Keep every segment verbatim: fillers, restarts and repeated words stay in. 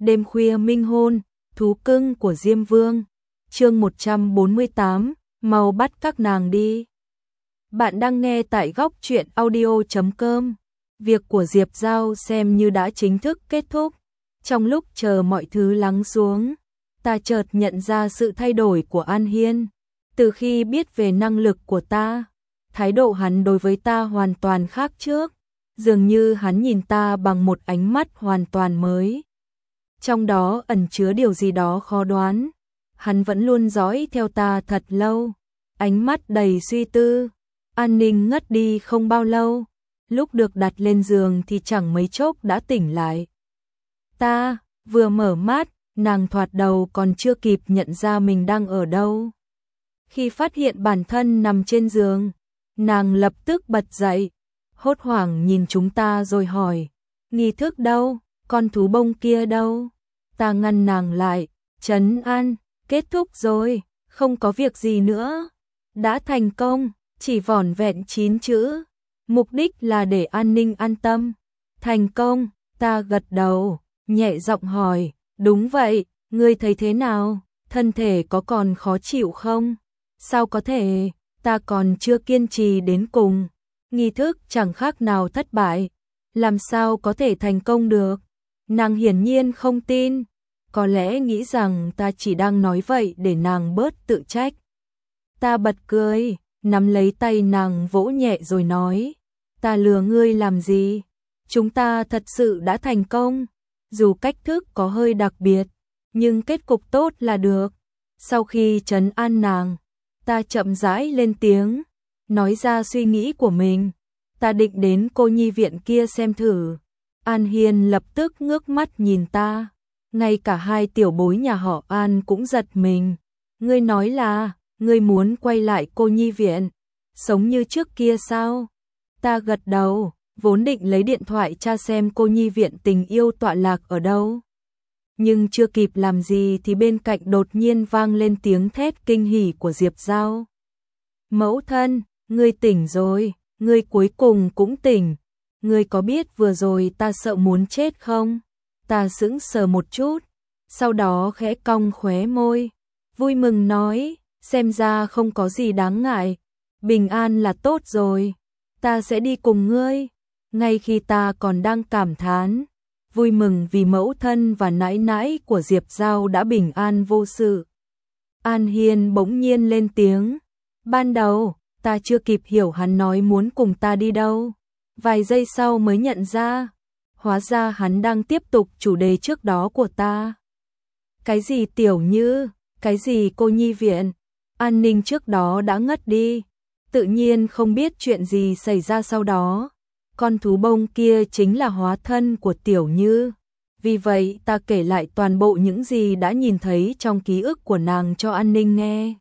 Đêm khuya minh hôn, thú cưng của Diêm Vương. Chương một trăm bốn mươi tám, mau bắt các nàng đi. Bạn đang nghe tại góc truyện audio chấm com. Việc của Diệp Giao xem như đã chính thức kết thúc. Trong lúc chờ mọi thứ lắng xuống, ta chợt nhận ra sự thay đổi của An Hiên. Từ khi biết về năng lực của ta, thái độ hắn đối với ta hoàn toàn khác trước. Dường như hắn nhìn ta bằng một ánh mắt hoàn toàn mới. Trong đó ẩn chứa điều gì đó khó đoán. Hắn vẫn luôn dõi theo ta thật lâu, ánh mắt đầy suy tư. An Ninh ngất đi không bao lâu, lúc được đặt lên giường thì chẳng mấy chốc đã tỉnh lại. Ta vừa mở mắt, nàng thoạt đầu còn chưa kịp nhận ra mình đang ở đâu. Khi phát hiện bản thân nằm trên giường, nàng lập tức bật dậy, hốt hoảng nhìn chúng ta rồi hỏi, nghi thức đâu, con thú bông kia đâu? Ta ngăn nàng lại, trấn an, kết thúc rồi, không có việc gì nữa, đã thành công, chỉ vỏn vẹn chín chữ, mục đích là để An Ninh an tâm. Thành công, ta gật đầu, nhẹ giọng hỏi, đúng vậy, ngươi thấy thế nào, thân thể có còn khó chịu không? Sao có thể, ta còn chưa kiên trì đến cùng, nghi thức chẳng khác nào thất bại, làm sao có thể thành công được? Nàng hiển nhiên không tin, có lẽ nghĩ rằng ta chỉ đang nói vậy để nàng bớt tự trách. Ta bật cười, nắm lấy tay nàng vỗ nhẹ rồi nói, ta lừa ngươi làm gì? Chúng ta thật sự đã thành công, dù cách thức có hơi đặc biệt, nhưng kết cục tốt là được. Sau khi trấn an nàng, ta chậm rãi lên tiếng, nói ra suy nghĩ của mình. Ta định đến cô nhi viện kia xem thử. An Hiên lập tức ngước mắt nhìn ta, ngay cả hai tiểu bối nhà họ An cũng giật mình. Ngươi nói là, ngươi muốn quay lại cô nhi viện, sống như trước kia sao? Ta gật đầu, vốn định lấy điện thoại tra xem cô nhi viện tình yêu tọa lạc ở đâu. Nhưng chưa kịp làm gì thì bên cạnh đột nhiên vang lên tiếng thét kinh hỉ của Diệp Giao. Mẫu thân, ngươi tỉnh rồi, ngươi cuối cùng cũng tỉnh. Ngươi có biết vừa rồi ta sợ muốn chết không? Ta sững sờ một chút, sau đó khẽ cong khóe môi, vui mừng nói, xem ra không có gì đáng ngại, bình an là tốt rồi, ta sẽ đi cùng ngươi. Ngay khi ta còn đang cảm thán, vui mừng vì mẫu thân và nãi nãi của Diệp Giao đã bình an vô sự, An Hiên bỗng nhiên lên tiếng. Ban đầu, ta chưa kịp hiểu hắn nói muốn cùng ta đi đâu, vài giây sau mới nhận ra, hóa ra hắn đang tiếp tục chủ đề trước đó của ta. Cái gì Tiểu Như, cái gì cô nhi viện, An Ninh trước đó đã ngất đi, tự nhiên không biết chuyện gì xảy ra sau đó. Con thú bông kia chính là hóa thân của Tiểu Như. Vì vậy ta kể lại toàn bộ những gì đã nhìn thấy trong ký ức của nàng cho An Ninh nghe.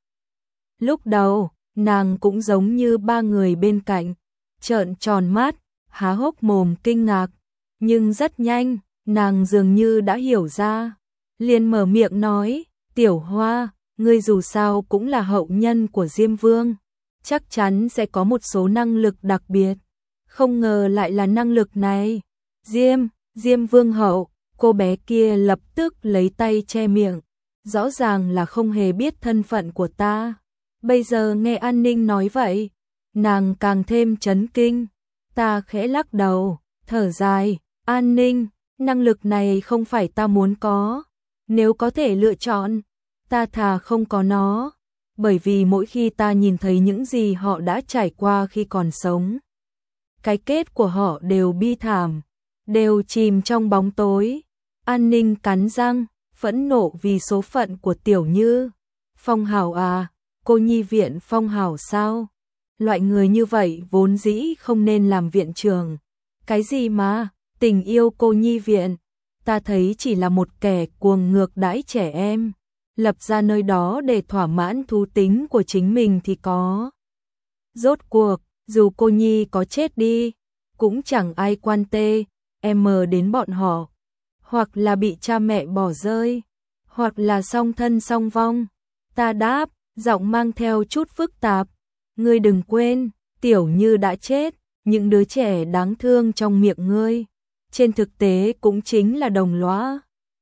Lúc đầu, nàng cũng giống như ba người bên cạnh, trợn tròn mắt, há hốc mồm kinh ngạc. Nhưng rất nhanh, nàng dường như đã hiểu ra, liền mở miệng nói, Tiểu Hoa, ngươi dù sao cũng là hậu nhân của Diêm Vương, chắc chắn sẽ có một số năng lực đặc biệt. Không ngờ lại là năng lực này. Diêm, Diêm Vương hậu, cô bé kia lập tức lấy tay che miệng, rõ ràng là không hề biết thân phận của ta. Bây giờ nghe An Ninh nói vậy, nàng càng thêm chấn kinh. Ta khẽ lắc đầu, thở dài, An Ninh, năng lực này không phải ta muốn có. Nếu có thể lựa chọn, ta thà không có nó, bởi vì mỗi khi ta nhìn thấy những gì họ đã trải qua khi còn sống, cái kết của họ đều bi thảm, đều chìm trong bóng tối. An Ninh cắn răng, phẫn nộ vì số phận của Tiểu Như. Phong hào à, cô nhi viện phong hào sao? Loại người như vậy vốn dĩ không nên làm viện trưởng. Cái gì mà, tình yêu cô nhi viện, ta thấy chỉ là một kẻ cuồng ngược đãi trẻ em, lập ra nơi đó để thỏa mãn thú tính của chính mình thì có. Rốt cuộc, dù cô nhi có chết đi, cũng chẳng ai quan tê, em mờ đến bọn họ, hoặc là bị cha mẹ bỏ rơi, hoặc là song thân song vong. Ta đáp, giọng mang theo chút phức tạp, ngươi đừng quên, Tiểu Như đã chết, những đứa trẻ đáng thương trong miệng ngươi, trên thực tế cũng chính là đồng lõa.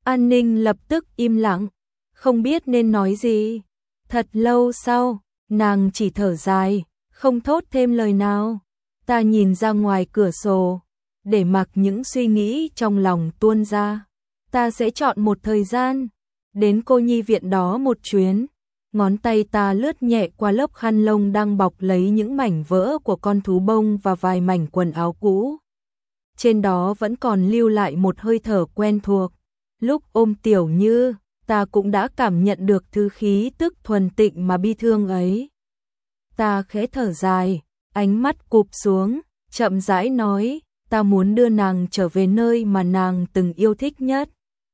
An Ninh lập tức im lặng, không biết nên nói gì. Thật lâu sau, nàng chỉ thở dài, không thốt thêm lời nào. Ta nhìn ra ngoài cửa sổ, để mặc những suy nghĩ trong lòng tuôn ra. Ta sẽ chọn một thời gian, đến cô nhi viện đó một chuyến. Ngón tay ta lướt nhẹ qua lớp khăn lông đang bọc lấy những mảnh vỡ của con thú bông và vài mảnh quần áo cũ. Trên đó vẫn còn lưu lại một hơi thở quen thuộc. Lúc ôm Tiểu Như, ta cũng đã cảm nhận được thứ khí tức thuần tịnh mà bi thương ấy. Ta khẽ thở dài, ánh mắt cụp xuống, chậm rãi nói, ta muốn đưa nàng trở về nơi mà nàng từng yêu thích nhất.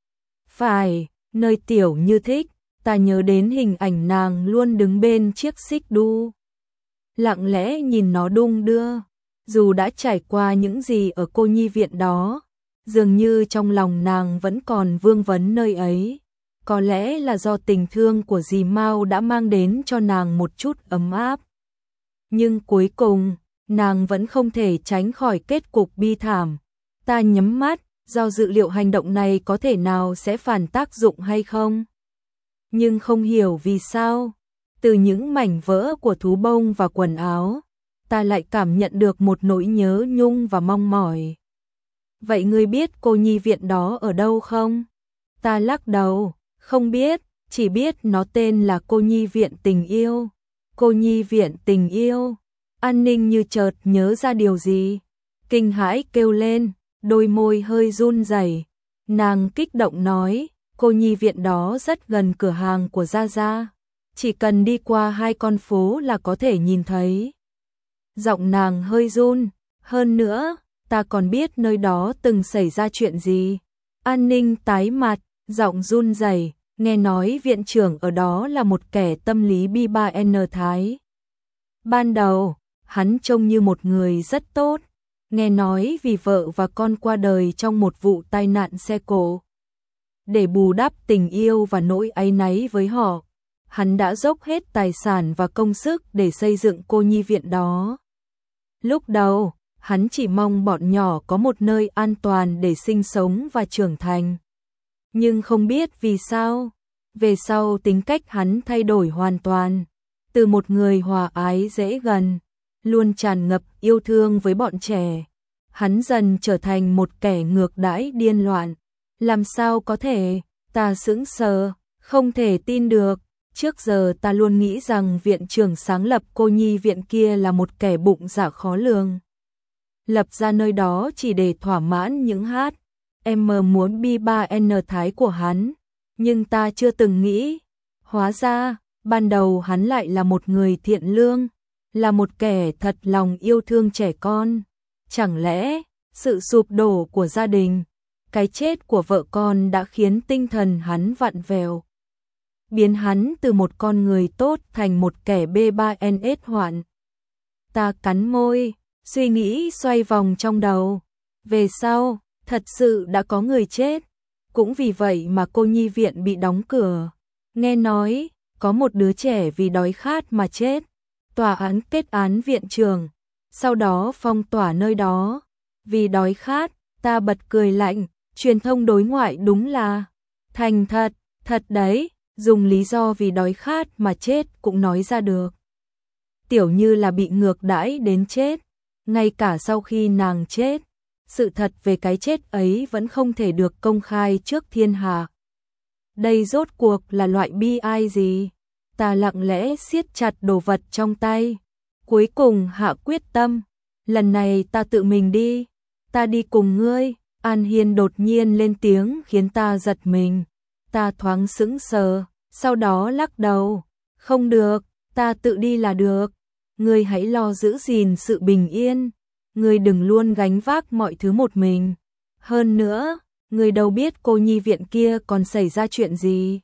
Phải, nơi Tiểu Như thích. Ta nhớ đến hình ảnh nàng luôn đứng bên chiếc xích đu, lặng lẽ nhìn nó đung đưa. Dù đã trải qua những gì ở cô nhi viện đó, dường như trong lòng nàng vẫn còn vương vấn nơi ấy. Có lẽ là do tình thương của dì Mao đã mang đến cho nàng một chút ấm áp. Nhưng cuối cùng, nàng vẫn không thể tránh khỏi kết cục bi thảm. Ta nhắm mắt, do dự liệu hành động này có thể nào sẽ phản tác dụng hay không. Nhưng không hiểu vì sao, từ những mảnh vỡ của thú bông và quần áo, ta lại cảm nhận được một nỗi nhớ nhung và mong mỏi. Vậy ngươi biết cô nhi viện đó ở đâu không? Ta lắc đầu, không biết, chỉ biết nó tên là cô nhi viện tình yêu. Cô nhi viện tình yêu. An Ninh như chợt nhớ ra điều gì, kinh hãi kêu lên, đôi môi hơi run rẩy. Nàng kích động nói, cô nhi viện đó rất gần cửa hàng của Gia Gia, chỉ cần đi qua hai con phố là có thể nhìn thấy. Giọng nàng hơi run, hơn nữa, ta còn biết nơi đó từng xảy ra chuyện gì. An Ninh tái mặt, giọng run rẩy, nghe nói viện trưởng ở đó là một kẻ tâm lý bi ba N Thái. Ban đầu, hắn trông như một người rất tốt, nghe nói vì vợ và con qua đời trong một vụ tai nạn xe cộ. Để bù đắp tình yêu và nỗi áy náy với họ, hắn đã dốc hết tài sản và công sức để xây dựng cô nhi viện đó. Lúc đầu, hắn chỉ mong bọn nhỏ có một nơi an toàn để sinh sống và trưởng thành. Nhưng không biết vì sao, về sau tính cách hắn thay đổi hoàn toàn. Từ một người hòa ái dễ gần, luôn tràn ngập yêu thương với bọn trẻ, hắn dần trở thành một kẻ ngược đãi điên loạn. Làm sao có thể, ta sững sờ, không thể tin được. Trước giờ ta luôn nghĩ rằng viện trưởng sáng lập cô nhi viện kia là một kẻ bụng dạ khó lường, lập ra nơi đó chỉ để thỏa mãn những hát em muốn bi ba N Thái của hắn. Nhưng ta chưa từng nghĩ, hóa ra, ban đầu hắn lại là một người thiện lương, là một kẻ thật lòng yêu thương trẻ con. Chẳng lẽ, sự sụp đổ của gia đình, cái chết của vợ con đã khiến tinh thần hắn vặn vẹo, biến hắn từ một con người tốt thành một kẻ B ba N S hoạn. Ta cắn môi, suy nghĩ xoay vòng trong đầu. Về sau, thật sự đã có người chết, cũng vì vậy mà cô nhi viện bị đóng cửa. Nghe nói, có một đứa trẻ vì đói khát mà chết. Tòa án kết án viện trưởng, sau đó phong tỏa nơi đó. Vì đói khát, ta bật cười lạnh, truyền thông đối ngoại đúng là thành thật, thật đấy, dùng lý do vì đói khát mà chết cũng nói ra được. Tiểu Như là bị ngược đãi đến chết, ngay cả sau khi nàng chết, sự thật về cái chết ấy vẫn không thể được công khai trước thiên hạ. Đây rốt cuộc là loại bi ai gì? Ta lặng lẽ siết chặt đồ vật trong tay, cuối cùng hạ quyết tâm, lần này ta tự mình đi, ta đi cùng ngươi. An Hiên đột nhiên lên tiếng khiến ta giật mình, ta thoáng sững sờ, sau đó lắc đầu, không được, ta tự đi là được, ngươi hãy lo giữ gìn sự bình yên, ngươi đừng luôn gánh vác mọi thứ một mình. Hơn nữa, ngươi đâu biết cô nhi viện kia còn xảy ra chuyện gì.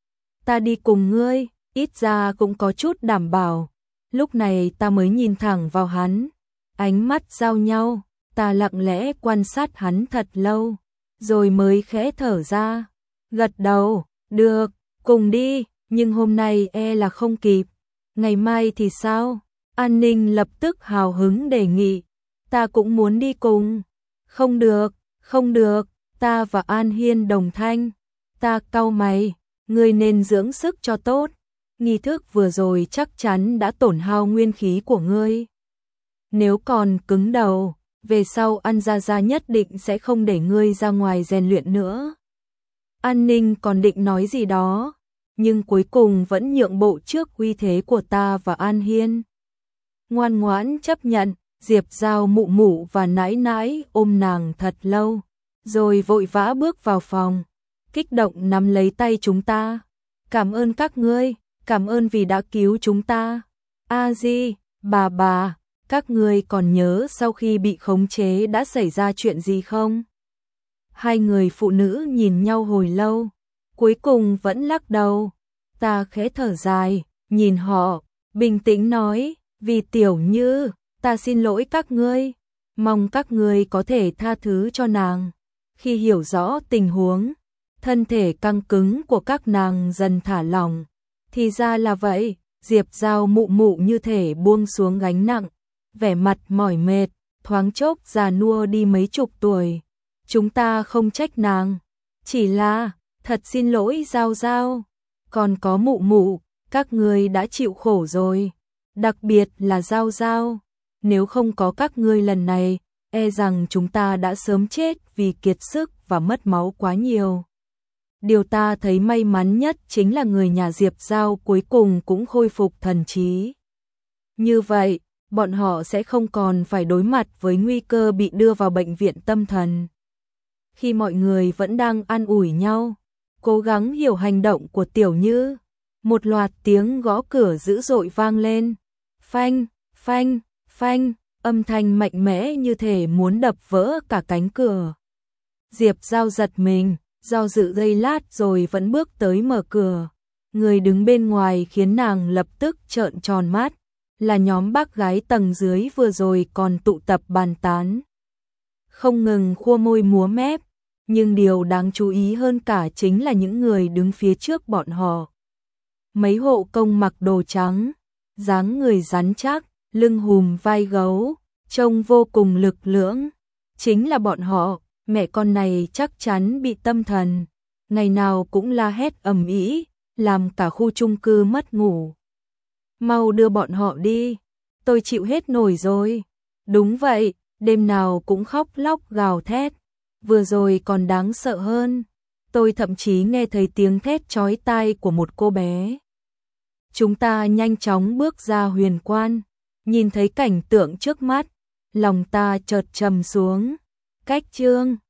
Ta đi cùng ngươi, ít ra cũng có chút đảm bảo. Lúc này ta mới nhìn thẳng vào hắn, ánh mắt giao nhau, ta lặng lẽ quan sát hắn thật lâu, rồi mới khẽ thở ra, gật đầu, được, cùng đi, nhưng hôm nay e là không kịp. Ngày mai thì sao? An Ninh lập tức hào hứng đề nghị, ta cũng muốn đi cùng. Không được, không được, ta và An Hiên đồng thanh, Ta cau mày, ngươi nên dưỡng sức cho tốt. Nghi thức vừa rồi chắc chắn đã tổn hao nguyên khí của ngươi. Nếu còn cứng đầu, về sau An Gia Gia nhất định sẽ không để ngươi ra ngoài rèn luyện nữa. An Ninh còn định nói gì đó, nhưng cuối cùng vẫn nhượng bộ trước uy thế của ta và An Hiên. Ngoan ngoãn chấp nhận, Diệp Giao mụ mụ và nãi nãi ôm nàng thật lâu, rồi vội vã bước vào phòng, kích động nắm lấy tay chúng ta. Cảm ơn các ngươi, cảm ơn vì đã cứu chúng ta. A Di, bà bà, các ngươi còn nhớ sau khi bị khống chế đã xảy ra chuyện gì không? Hai người phụ nữ nhìn nhau hồi lâu, cuối cùng vẫn lắc đầu. Ta khẽ thở dài, nhìn họ, bình tĩnh nói, vì Tiểu Như, ta xin lỗi các ngươi, mong các ngươi có thể tha thứ cho nàng. Khi hiểu rõ tình huống, thân thể căng cứng của các nàng dần thả lỏng. Thì ra là vậy, Diệp Giao mụ mụ như thể buông xuống gánh nặng, vẻ mặt mỏi mệt, thoáng chốc già nua đi mấy chục tuổi. Chúng ta không trách nàng, chỉ là, thật xin lỗi Giao Giao, còn có mụ mụ, các ngươi đã chịu khổ rồi, đặc biệt là Giao Giao, nếu không có các ngươi lần này, e rằng chúng ta đã sớm chết vì kiệt sức và mất máu quá nhiều. Điều ta thấy may mắn nhất chính là người nhà Diệp Giao cuối cùng cũng khôi phục thần trí. Như vậy, bọn họ sẽ không còn phải đối mặt với nguy cơ bị đưa vào bệnh viện tâm thần. Khi mọi người vẫn đang an ủi nhau, cố gắng hiểu hành động của Tiểu Như, một loạt tiếng gõ cửa dữ dội vang lên. Phanh, phanh, phanh, âm thanh mạnh mẽ như thể muốn đập vỡ cả cánh cửa. Diệp Giao giật mình, do dự giây lát rồi vẫn bước tới mở cửa. Người đứng bên ngoài khiến nàng lập tức trợn tròn mắt, là nhóm bác gái tầng dưới vừa rồi còn tụ tập bàn tán. Không ngừng khua môi múa mép, nhưng điều đáng chú ý hơn cả chính là những người đứng phía trước bọn họ. Mấy hộ công mặc đồ trắng, dáng người rắn chắc, lưng hùm vai gấu, trông vô cùng lực lưỡng. Chính là bọn họ, mẹ con này chắc chắn bị tâm thần, ngày nào cũng la hét ầm ĩ, làm cả khu chung cư mất ngủ. Mau đưa bọn họ đi, tôi chịu hết nổi rồi. Đúng vậy, đêm nào cũng khóc lóc gào thét, vừa rồi còn đáng sợ hơn, tôi thậm chí nghe thấy tiếng thét chói tai của một cô bé. Chúng ta nhanh chóng bước ra huyền quan, nhìn thấy cảnh tượng trước mắt, lòng ta chợt trầm xuống. Cách Trương,